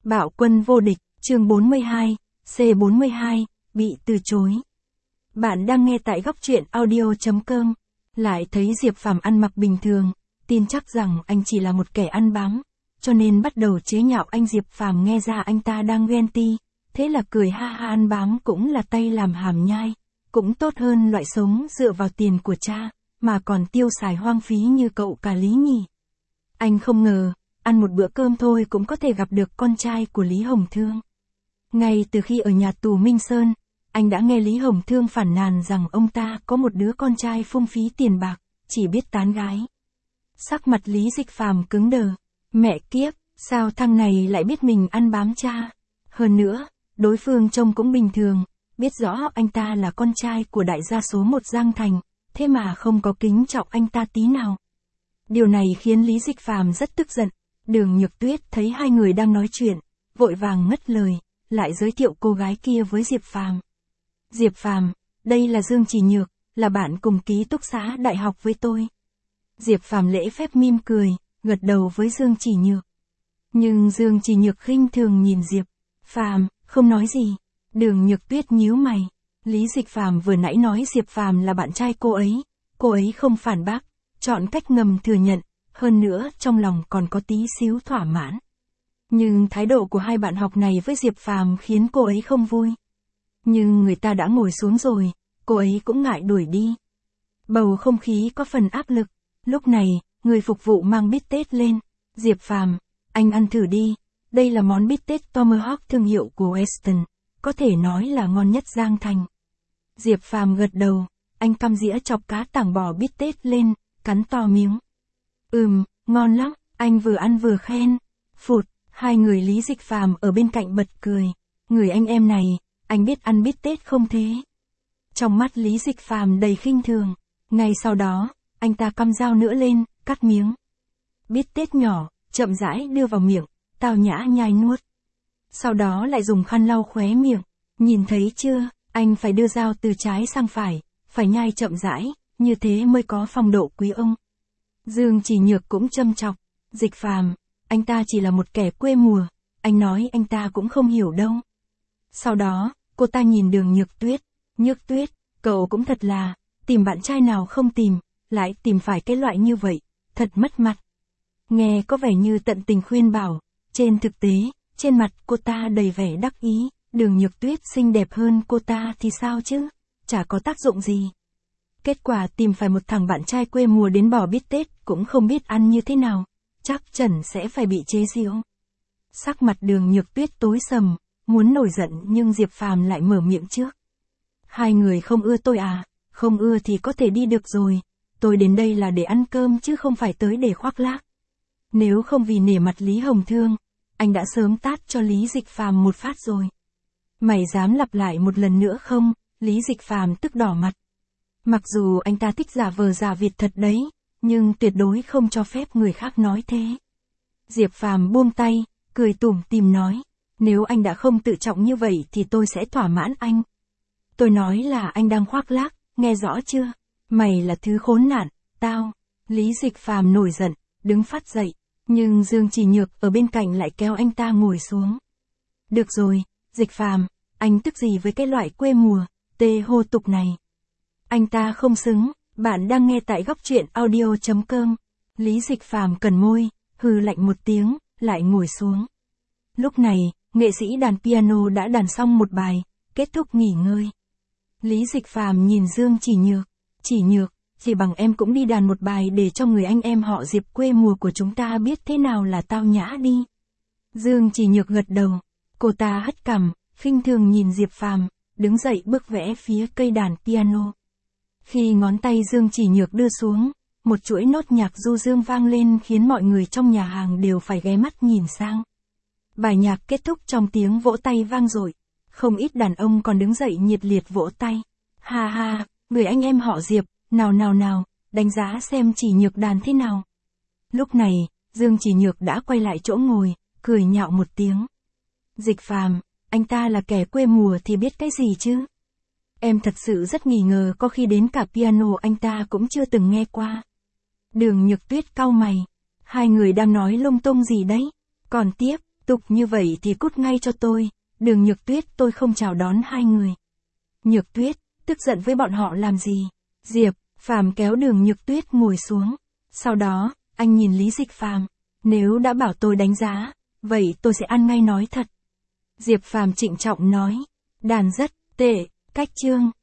Bạo quân vô địch, chương 42, C42, bị từ chối. Bạn đang nghe tại góc truyện audio.com. Lại thấy Diệp Phàm ăn mặc bình thường, tin chắc rằng anh chỉ là một kẻ ăn bám, cho nên bắt đầu chế nhạo anh. Diệp Phàm nghe ra anh ta đang ghen ti, thế là cười ha ha. Ăn bám cũng là tay làm hàm nhai, cũng tốt hơn loại sống dựa vào tiền của cha, mà còn tiêu xài hoang phí như cậu cả Lý nhỉ. Anh không ngờ, ăn một bữa cơm thôi cũng có thể gặp được con trai của Lý Hồng Thương. Ngay từ khi ở nhà tù Minh Sơn, anh đã nghe Lý Hồng Thương phản nàn rằng ông ta có một đứa con trai phung phí tiền bạc, chỉ biết tán gái. Sắc mặt Lý Dịch Phàm cứng đờ, mẹ kiếp, sao thằng này lại biết mình ăn bám cha? Hơn nữa, đối phương trông cũng bình thường, biết rõ anh ta là con trai của đại gia số 1 Giang Thành, thế mà không có kính trọng anh ta tí nào. Điều này khiến Lý Dịch Phàm rất tức giận. Đường Nhược Tuyết thấy hai người đang nói chuyện, vội vàng ngắt lời, lại giới thiệu cô gái kia với Diệp Phàm. Diệp Phàm, đây là Dương Chỉ Nhược, là bạn cùng ký túc xá đại học với tôi. Diệp Phàm lễ phép mỉm cười, gật đầu với Dương Chỉ Nhược. Nhưng Dương Chỉ Nhược khinh thường nhìn Diệp Phàm, không nói gì. Đường Nhược Tuyết nhíu mày. Lý Dịch Phàm vừa nãy nói Diệp Phàm là bạn trai cô ấy không phản bác, chọn cách ngầm thừa nhận, hơn nữa trong lòng còn có tí xíu thỏa mãn. Nhưng thái độ của hai bạn học này với Diệp Phàm khiến cô ấy không vui. Nhưng người ta đã ngồi xuống rồi, cô ấy cũng ngại đuổi đi. Bầu không khí có phần áp lực. Lúc này, người phục vụ mang bít tết lên. Diệp Phàm, anh ăn thử đi. Đây là món bít tết Tomahawk thương hiệu của Weston, có thể nói là ngon nhất Giang Thành. Diệp Phàm gật đầu, anh căm dĩa chọc cá tảng bò bít tết lên, cắn to miếng. Ngon lắm, anh vừa ăn vừa khen. Phụt, hai người Lý Dịch Phàm ở bên cạnh bật cười. Người anh em này, anh biết ăn bít tết không thế? Trong mắt Lý Dịch Phàm đầy khinh thường. Ngay sau đó, anh ta căm dao nữa lên, cắt miếng bít tết nhỏ, chậm rãi đưa vào miệng, tao nhã nhai nuốt. Sau đó lại dùng khăn lau khóe miệng. Nhìn thấy chưa, anh phải đưa dao từ trái sang phải nhai chậm rãi, như thế mới có phong độ quý ông. Dương Chỉ Nhược cũng châm chọc. Dịch Phàm, anh ta chỉ là một kẻ quê mùa, anh nói anh ta cũng không hiểu đâu. Sau đó, cô ta nhìn Đường Nhược Tuyết. Nhược Tuyết, cậu cũng thật là, tìm bạn trai nào không tìm, lại tìm phải cái loại như vậy, thật mất mặt. Nghe có vẻ như tận tình khuyên bảo, trên thực tế, trên mặt cô ta đầy vẻ đắc ý. Đường Nhược Tuyết xinh đẹp hơn cô ta thì sao chứ, chả có tác dụng gì. Kết quả tìm phải một thằng bạn trai quê mùa đến bò bít tết cũng không biết ăn như thế nào, chắc chắn sẽ phải bị chế giễu. Sắc mặt Đường Nhược Tuyết tối sầm, muốn nổi giận nhưng Diệp Phàm lại mở miệng trước. Hai người không ưa tôi à? Không ưa thì có thể đi được rồi. Tôi đến đây là để ăn cơm chứ không phải tới để khoác lác. Nếu không vì nể mặt Lý Hồng Thương, anh đã sớm tát cho Lý Dịch Phàm một phát rồi. Mày dám lặp lại một lần nữa không? Lý Dịch Phàm tức đỏ mặt. Mặc dù anh ta thích giả vờ giả vịt thật đấy, nhưng tuyệt đối không cho phép người khác nói thế. Diệp Phàm buông tay, cười tủm tỉm nói, nếu anh đã không tự trọng như vậy thì tôi sẽ thỏa mãn anh. Tôi nói là anh đang khoác lác, nghe rõ chưa? Mày là thứ khốn nạn, tao. Lý Dịch Phàm nổi giận, đứng phát dậy, nhưng Dương Chỉ Nhược ở bên cạnh lại kéo anh ta ngồi xuống. Được rồi, Dịch Phàm, anh tức gì với cái loại quê mùa, tê hô tục này? Anh ta không xứng. Bạn đang nghe tại góc truyện audio.com. Lý Dịch Phàm cần môi, hừ lạnh một tiếng, lại ngồi xuống. Lúc này, nghệ sĩ đàn piano đã đàn xong một bài, kết thúc nghỉ ngơi. Lý Dịch Phàm nhìn Dương Chỉ Nhược. Chỉ Nhược, chỉ bằng em cũng đi đàn một bài để cho người anh em họ Diệp quê mùa của chúng ta biết thế nào là tao nhã đi. Dương Chỉ Nhược gật đầu. Cô ta hất cằm, khinh thường nhìn Diệp Phàm, đứng dậy bước vẽ phía cây đàn piano. Khi ngón tay Dương Chỉ Nhược đưa xuống, một chuỗi nốt nhạc du dương vang lên khiến mọi người trong nhà hàng đều phải ghé mắt nhìn sang. Bài nhạc kết thúc trong tiếng vỗ tay vang dội. Không ít đàn ông còn đứng dậy nhiệt liệt vỗ tay. Ha ha, người anh em họ Diệp, nào, đánh giá xem Chỉ Nhược đàn thế nào. Lúc này, Dương Chỉ Nhược đã quay lại chỗ ngồi, cười nhạo một tiếng. Dịch Phàm, anh ta là kẻ quê mùa thì biết cái gì chứ? Em thật sự rất nghi ngờ có khi đến cả piano anh ta cũng chưa từng nghe qua. Đường Nhược Tuyết cau mày. Hai người đang nói lung tung gì đấy? Còn tiếp, tục như vậy thì cút ngay cho tôi, Đường Nhược Tuyết tôi không chào đón hai người. Nhược Tuyết, tức giận với bọn họ làm gì? Diệp Phàm kéo Đường Nhược Tuyết ngồi xuống. Sau đó, anh nhìn Lý Dịch Phàm, nếu đã bảo tôi đánh giá, vậy tôi sẽ ăn ngay nói thật. Diệp Phàm trịnh trọng nói, đàn rất tệ, cách chương.